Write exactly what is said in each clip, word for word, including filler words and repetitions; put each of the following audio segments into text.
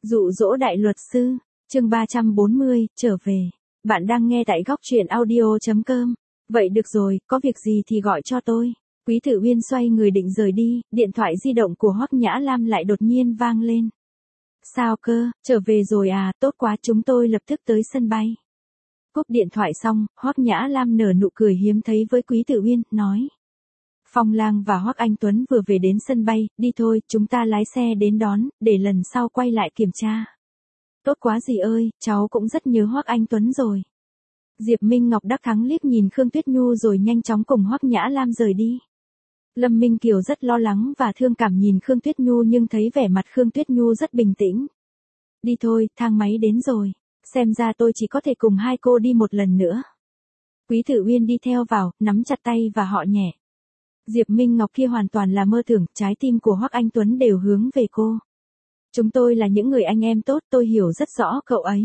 Dụ dỗ đại luật sư, chương ba trăm bốn mươi, trở về. Bạn đang nghe tại góc truyện audio chấm com. Vậy được rồi, có việc gì thì gọi cho tôi. Quý Tử Uyên xoay người định rời đi, điện thoại di động của Hoắc Nhã Lam lại đột nhiên vang lên. Sao cơ, trở về rồi à, tốt quá, chúng tôi lập tức tới sân bay. Cúp điện thoại xong, Hoắc Nhã Lam nở nụ cười hiếm thấy với Quý Tử Uyên, nói. Phong Lang và Hoắc Anh Tuấn vừa về đến sân bay, đi thôi, chúng ta lái xe đến đón, để lần sau quay lại kiểm tra. Tốt quá dì ơi, cháu cũng rất nhớ Hoắc Anh Tuấn rồi. Diệp Minh Ngọc đắc thắng liếc nhìn Khương Tuyết Nhu rồi nhanh chóng cùng Hoắc Nhã Lam rời đi. Lâm Minh Kiều rất lo lắng và thương cảm nhìn Khương Tuyết Nhu nhưng thấy vẻ mặt Khương Tuyết Nhu rất bình tĩnh. Đi thôi, thang máy đến rồi, xem ra tôi chỉ có thể cùng hai cô đi một lần nữa. Quý Tử Uyên đi theo vào, nắm chặt tay và họ nhẹ. Diệp Minh Ngọc kia hoàn toàn là mơ tưởng, trái tim của Hoắc Anh Tuấn đều hướng về cô. Chúng tôi là những người anh em tốt, tôi hiểu rất rõ cậu ấy.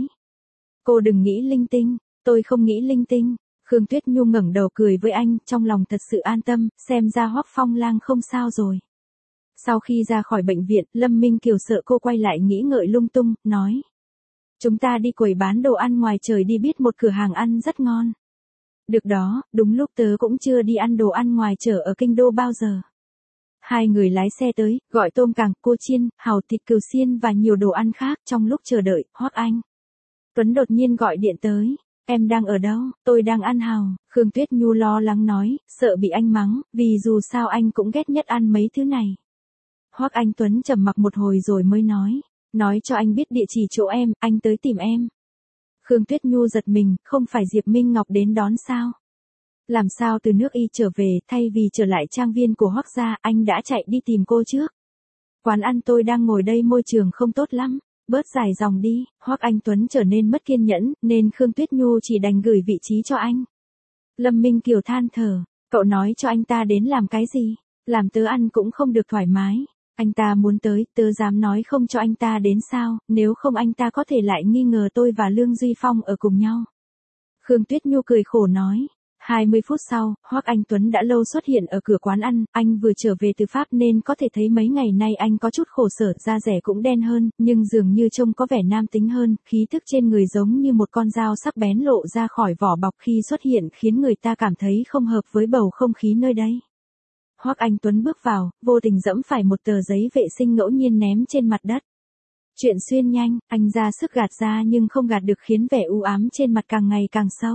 Cô đừng nghĩ linh tinh, tôi không nghĩ linh tinh. Khương Tuyết Nhu ngẩng đầu cười với anh, trong lòng thật sự an tâm, xem ra Hoắc Phong Lang không sao rồi. Sau khi ra khỏi bệnh viện, Lâm Minh Kiều sợ cô quay lại nghĩ ngợi lung tung, nói. Chúng ta đi quầy bán đồ ăn ngoài trời đi, biết một cửa hàng ăn rất ngon. Được đó, đúng lúc tớ cũng chưa đi ăn đồ ăn ngoài chợ ở Kinh Đô bao giờ. Hai người lái xe tới, gọi tôm càng, cua chiên, hàu thịt cừu xiên và nhiều đồ ăn khác. Trong lúc chờ đợi, Hoắc Anh Tuấn đột nhiên gọi điện tới. Em đang ở đâu? Tôi đang ăn hàu. Khương Tuyết Nhu lo lắng nói, sợ bị anh mắng, vì dù sao anh cũng ghét nhất ăn mấy thứ này. Hoắc Anh Tuấn trầm mặc một hồi rồi mới nói, nói cho anh biết địa chỉ chỗ em, anh tới tìm em. Khương Tuyết Nhu giật mình, không phải Diệp Minh Ngọc đến đón sao? Làm sao từ nước Y trở về, thay vì trở lại trang viên của Hoắc gia, anh đã chạy đi tìm cô trước. Quán ăn tôi đang ngồi đây môi trường không tốt lắm, bớt dài dòng đi. Hoắc Anh Tuấn trở nên mất kiên nhẫn, nên Khương Tuyết Nhu chỉ đành gửi vị trí cho anh. Lâm Minh Kiều than thở, cậu nói cho anh ta đến làm cái gì? Làm tớ ăn cũng không được thoải mái. Anh ta muốn tới, tớ dám nói không cho anh ta đến sao, nếu không anh ta có thể lại nghi ngờ tôi và Lương Duy Phong ở cùng nhau. Khương Tuyết Nhu cười khổ nói. hai mươi phút sau, Hoắc Anh Tuấn đã lâu xuất hiện ở cửa quán ăn, anh vừa trở về từ Pháp nên có thể thấy mấy ngày nay anh có chút khổ sở, da rẻ cũng đen hơn, nhưng dường như trông có vẻ nam tính hơn, khí thức trên người giống như một con dao sắc bén lộ ra khỏi vỏ bọc khi xuất hiện khiến người ta cảm thấy không hợp với bầu không khí nơi đây. Hoắc Anh Tuấn bước vào, vô tình dẫm phải một tờ giấy vệ sinh ngẫu nhiên ném trên mặt đất. Chuyện xuyên nhanh, anh ra sức gạt ra nhưng không gạt được khiến vẻ u ám trên mặt càng ngày càng sâu.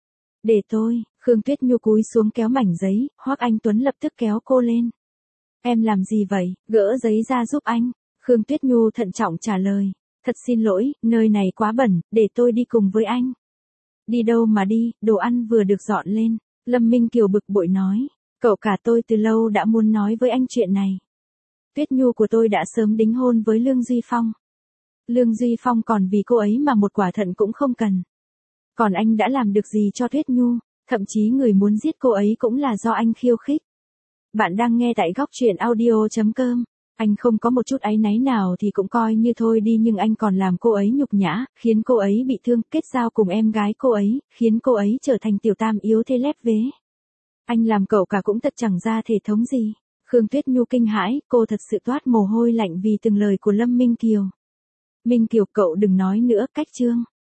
Để tôi, Khương Tuyết Nhu cúi xuống kéo mảnh giấy, Hoắc Anh Tuấn lập tức kéo cô lên. Em làm gì vậy, gỡ giấy ra giúp anh. Khương Tuyết Nhu thận trọng trả lời. Thật xin lỗi, nơi này quá bẩn, để tôi đi cùng với anh. Đi đâu mà đi, đồ ăn vừa được dọn lên. Lâm Minh Kiều bực bội nói. Cậu cả tôi từ lâu đã muốn nói với anh chuyện này. Tuyết Nhu của tôi đã sớm đính hôn với Lương Duy Phong. Lương Duy Phong còn vì cô ấy mà một quả thận cũng không cần. Còn anh đã làm được gì cho Tuyết Nhu, thậm chí người muốn giết cô ấy cũng là do anh khiêu khích. Bạn đang nghe tại góc truyện audio chấm com. Anh không có một chút áy náy nào thì cũng coi như thôi đi, nhưng anh còn làm cô ấy nhục nhã, khiến cô ấy bị thương, kết giao cùng em gái cô ấy, khiến cô ấy trở thành tiểu tam yếu thế lép vế. Anh làm cậu cả cũng thật chẳng ra thể thống gì. Khương Tuyết Nhu kinh hãi, cô thật sự toát mồ hôi lạnh vì từng lời của Lâm Minh Kiều. Minh Kiều, cậu đừng nói nữa, cách chương.